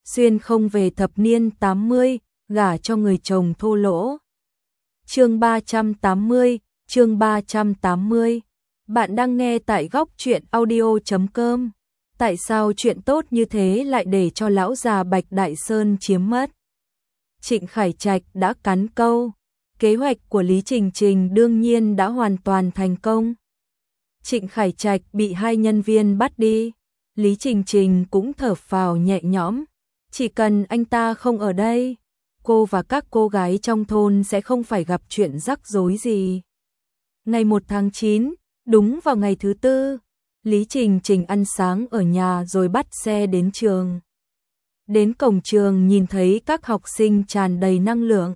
xuyên không về thập niên 80, gả cho người chồng thô lỗ. Chương 380, chương 380. Bạn đang nghe tại góc truyện audio.com. Tại sao chuyện tốt như thế lại để cho lão già Bạch Đại Sơn chiếm mất? Trịnh Khải Trạch đã cắn câu. Kế hoạch của Lý Trình Trình đương nhiên đã hoàn toàn thành công. Trịnh Khải Trạch bị hai nhân viên bắt đi. Lý Trình Trình cũng thở phào nhẹ nhõm. Chỉ cần anh ta không ở đây, cô và các cô gái trong thôn sẽ không phải gặp chuyện rắc rối gì. Ngày 1 tháng 9, đúng vào ngày thứ tư, Lý Trình Trình ăn sáng ở nhà rồi bắt xe đến trường. Đến cổng trường nhìn thấy các học sinh tràn đầy năng lượng.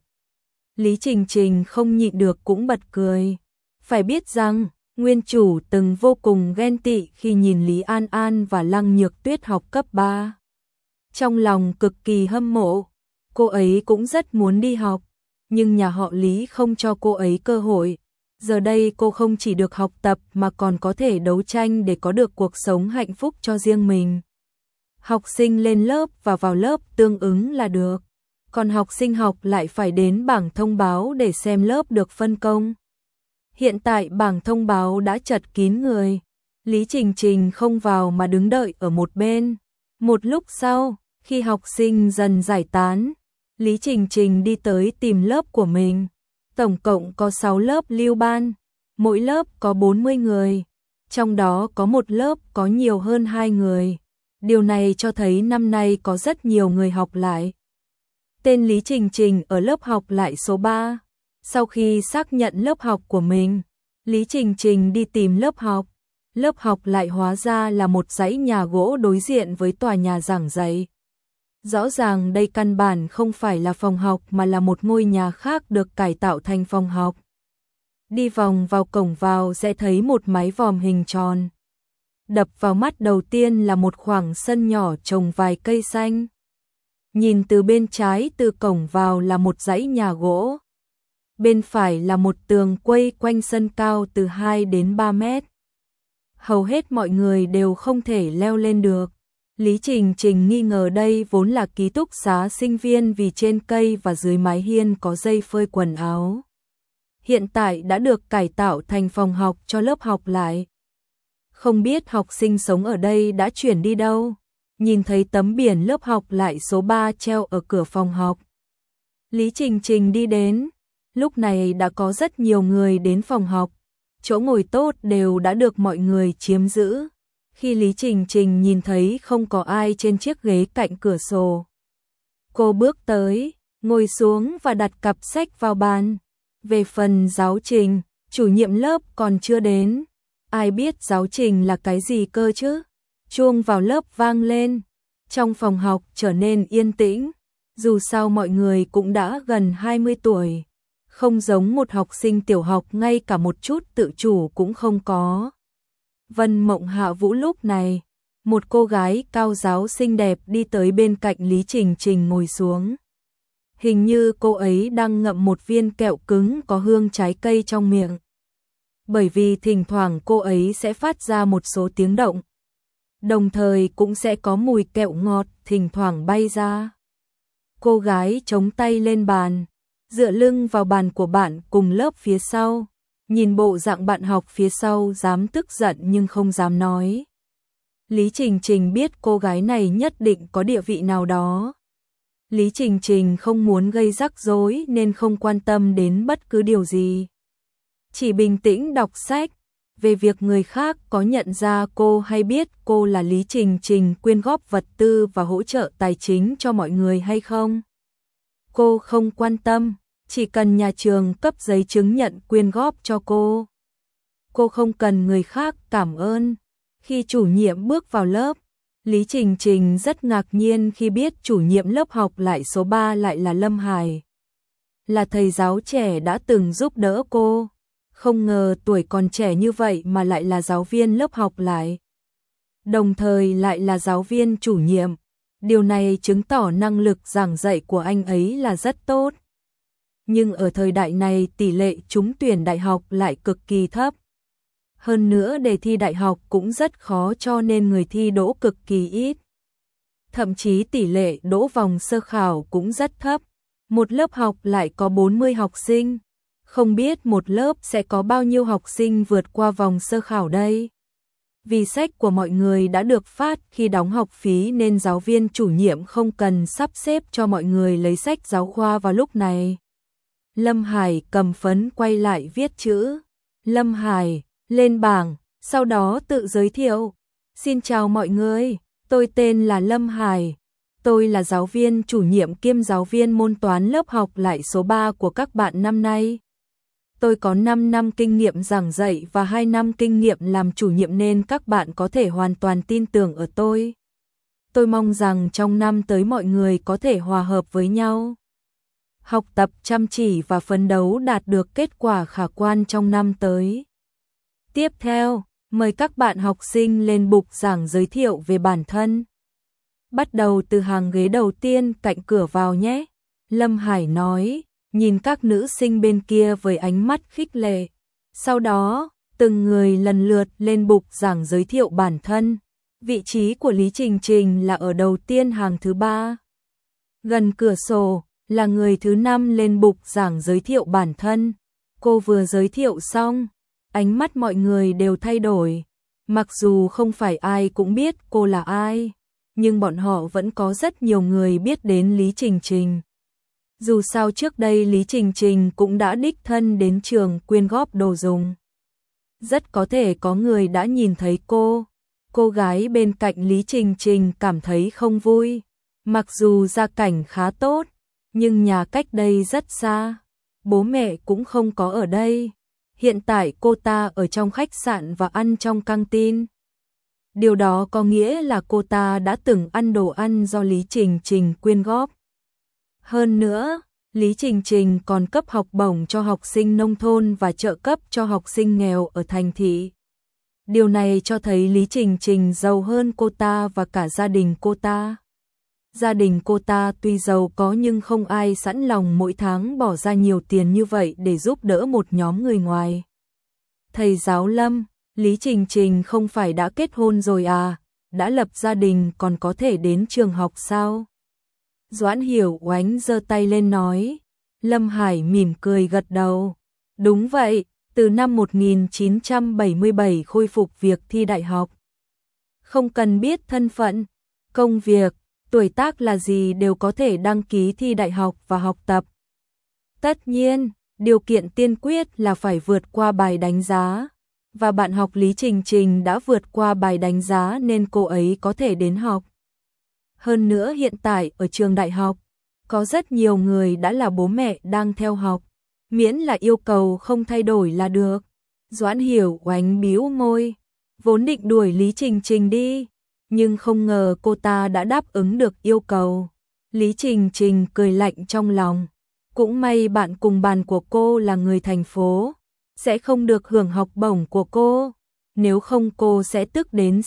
Lý Trình Trình không nhịn được cũng bật cười. Phải biết rằng, nguyên chủ từng vô cùng ghen tị khi nhìn Lý An An và Lăng Nhược Tuyết học cấp 3. Trong lòng cực kỳ hâm mộ, cô ấy cũng rất muốn đi học, nhưng nhà họ Lý không cho cô ấy cơ hội. Giờ đây cô không chỉ được học tập mà còn có thể đấu tranh để có được cuộc sống hạnh phúc cho riêng mình. Học sinh lên lớp và vào lớp tương ứng là được, còn học sinh học lại phải đến bảng thông báo để xem lớp được phân công. Hiện tại bảng thông báo đã chật kín người, Lý Trình Trình không vào mà đứng đợi ở một bên. Một lúc sau, khi học sinh dần giải tán, Lý Trình Trình đi tới tìm lớp của mình. Tổng cộng có 6 lớp lưu ban, mỗi lớp có 40 người, trong đó có một lớp có nhiều hơn 2 người. Điều này cho thấy năm nay có rất nhiều người học lại. Tên Lý Trình Trình ở lớp học lại số 3. Sau khi xác nhận lớp học của mình, Lý Trình Trình đi tìm lớp học. Lớp học lại hóa ra là một dãy nhà gỗ đối diện với tòa nhà giảng dạy. Rõ ràng đây căn bản không phải là phòng học mà là một ngôi nhà khác được cải tạo thành phòng học. Đi vòng vào cổng vào sẽ thấy một mái vòm hình tròn. Đập vào mắt đầu tiên là một khoảng sân nhỏ trồng vài cây xanh. Nhìn từ bên trái từ cổng vào là một dãy nhà gỗ. Bên phải là một tường quây quanh sân cao từ 2 đến 3 mét. Hầu hết mọi người đều không thể leo lên được. Lý Trình Trình nghi ngờ đây vốn là ký túc xá sinh viên vì trên cây và dưới mái hiên có dây phơi quần áo. Hiện tại đã được cải tạo thành phòng học cho lớp học lại. Không biết học sinh sống ở đây đã chuyển đi đâu. Nhìn thấy tấm biển lớp học lại số 3 treo ở cửa phòng học. Lý Trình Trình đi đến. Lúc này đã có rất nhiều người đến phòng học. Chỗ ngồi tốt đều đã được mọi người chiếm giữ. Khi Lý Trình Trình nhìn thấy không có ai trên chiếc ghế cạnh cửa sổ, cô bước tới, ngồi xuống và đặt cặp sách vào bàn. Về phần giáo trình, chủ nhiệm lớp còn chưa đến. Ai biết giáo trình là cái gì cơ chứ? Chuông vào lớp vang lên. Trong phòng học trở nên yên tĩnh. Dù sao mọi người cũng đã gần 20 tuổi. Không giống một học sinh tiểu học ngay cả một chút tự chủ cũng không có. Vân Mộng Hạ Vũ lúc này, một cô gái cao ráo xinh đẹp đi tới bên cạnh Lý Trình Trình ngồi xuống. Hình như cô ấy đang ngậm một viên kẹo cứng có hương trái cây trong miệng. Bởi vì thỉnh thoảng cô ấy sẽ phát ra một số tiếng động. Đồng thời cũng sẽ có mùi kẹo ngọt thỉnh thoảng bay ra. Cô gái chống tay lên bàn, dựa lưng vào bàn của bạn cùng lớp phía sau. Nhìn bộ dạng bạn học phía sau dám tức giận nhưng không dám nói. Lý Trình Trình biết cô gái này nhất định có địa vị nào đó. Lý Trình Trình không muốn gây rắc rối nên không quan tâm đến bất cứ điều gì. Chỉ bình tĩnh đọc sách. Về việc người khác có nhận ra cô hay biết cô là Lý Trình Trình quyên góp vật tư và hỗ trợ tài chính cho mọi người hay không, cô không quan tâm. Chỉ cần nhà trường cấp giấy chứng nhận quyên góp cho cô. Cô không cần người khác cảm ơn. Khi chủ nhiệm bước vào lớp, Lý Trình Trình rất ngạc nhiên khi biết chủ nhiệm lớp học lại số 3 lại là Lâm Hải. Là thầy giáo trẻ đã từng giúp đỡ cô. Không ngờ tuổi còn trẻ như vậy mà lại là giáo viên lớp học lại. Đồng thời lại là giáo viên chủ nhiệm. Điều này chứng tỏ năng lực giảng dạy của anh ấy là rất tốt. Nhưng ở thời đại này tỷ lệ trúng tuyển đại học lại cực kỳ thấp. Hơn nữa đề thi đại học cũng rất khó cho nên người thi đỗ cực kỳ ít. thậm chí tỷ lệ đỗ vòng sơ khảo cũng rất thấp. Một lớp học lại có 40 học sinh, không biết một lớp sẽ có bao nhiêu học sinh vượt qua vòng sơ khảo đây. Vì sách của mọi người đã được phát khi đóng học phí nên giáo viên chủ nhiệm không cần sắp xếp cho mọi người lấy sách giáo khoa vào lúc này. Lâm Hải cầm phấn quay lại viết chữ. Lâm Hải, lên bảng, sau đó tự giới thiệu. Xin chào mọi người, tôi tên là Lâm Hải. Tôi là giáo viên chủ nhiệm kiêm giáo viên môn toán lớp học lại số 3 của các bạn năm nay. Tôi có 5 năm kinh nghiệm giảng dạy và 2 năm kinh nghiệm làm chủ nhiệm nên các bạn có thể hoàn toàn tin tưởng ở tôi. Tôi mong rằng trong năm tới mọi người có thể hòa hợp với nhau, học tập chăm chỉ và phấn đấu đạt được kết quả khả quan trong năm tới. Tiếp theo, mời các bạn học sinh lên bục giảng giới thiệu về bản thân. Bắt đầu từ hàng ghế đầu tiên cạnh cửa vào nhé, Lâm Hải nói, nhìn các nữ sinh bên kia với ánh mắt khích lệ. Sau đó, từng người lần lượt lên bục giảng giới thiệu bản thân. Vị trí của Lý Trình Trình là ở đầu tiên hàng thứ 3. Gần cửa sổ là người thứ 5 lên bục giảng giới thiệu bản thân. Cô vừa giới thiệu xong, ánh mắt mọi người đều thay đổi. Mặc dù không phải ai cũng biết cô là ai, nhưng bọn họ vẫn có rất nhiều người biết đến Lý Trình Trình. Dù sao trước đây Lý Trình Trình cũng đã đích thân đến trường quyên góp đồ dùng. Rất có thể có người đã nhìn thấy cô gái bên cạnh Lý Trình Trình cảm thấy không vui. Mặc dù gia cảnh khá tốt, nhưng nhà cách đây rất xa, bố mẹ cũng không có ở đây. Hiện tại cô ta ở trong khách sạn và ăn trong căng tin. Điều đó có nghĩa là cô ta đã từng ăn đồ ăn do Lý Trình Trình quyên góp. Hơn nữa, Lý Trình Trình còn cấp học bổng cho học sinh nông thôn và trợ cấp cho học sinh nghèo ở thành thị. Điều này cho thấy Lý Trình Trình giàu hơn cô ta và cả gia đình cô ta. Gia đình cô ta tuy giàu có nhưng không ai sẵn lòng mỗi tháng bỏ ra nhiều tiền như vậy để giúp đỡ một nhóm người ngoài. Thầy giáo Lâm, Lý Trình Trình không phải đã kết hôn rồi à, đã lập gia đình còn có thể đến trường học sao? Doãn Hiểu Oánh giơ tay lên nói. Lâm Hải mỉm cười gật đầu. Đúng vậy, từ năm 1977 khôi phục việc thi đại học. Không cần biết thân phận, công việc, tuổi tác là gì đều có thể đăng ký thi đại học và học tập. Tất nhiên, điều kiện tiên quyết là phải vượt qua bài đánh giá. Và bạn học Lý Trình Trình đã vượt qua bài đánh giá nên cô ấy có thể đến học. Hơn nữa hiện tại ở trường đại học, có rất nhiều người đã là bố mẹ đang theo học, miễn là yêu cầu không thay đổi là được. Doãn Hiểu Oánh bĩu môi, vốn định đuổi Lý Trình Trình đi, nhưng không ngờ cô ta đã đáp ứng được yêu cầu. Lý Trình Trình cười lạnh trong lòng, cũng may bạn cùng bàn của cô là người thành phố, sẽ không được hưởng học bổng của cô, nếu không cô sẽ tức đến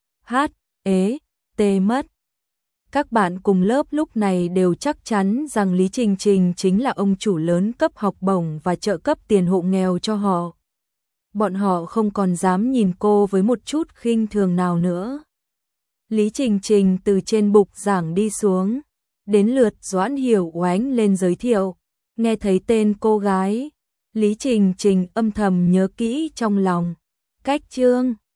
CHT mất. Các bạn cùng lớp lúc này đều chắc chắn rằng Lý Trình Trình chính là ông chủ lớn cấp học bổng và trợ cấp tiền hộ nghèo cho họ. Bọn họ không còn dám nhìn cô với một chút khinh thường nào nữa. Lý Trình Trình từ trên bục giảng đi xuống, đến lượt Doãn Hiểu Oánh lên giới thiệu. Nghe thấy tên cô gái, Lý Trình Trình âm thầm nhớ kỹ trong lòng. Cách chương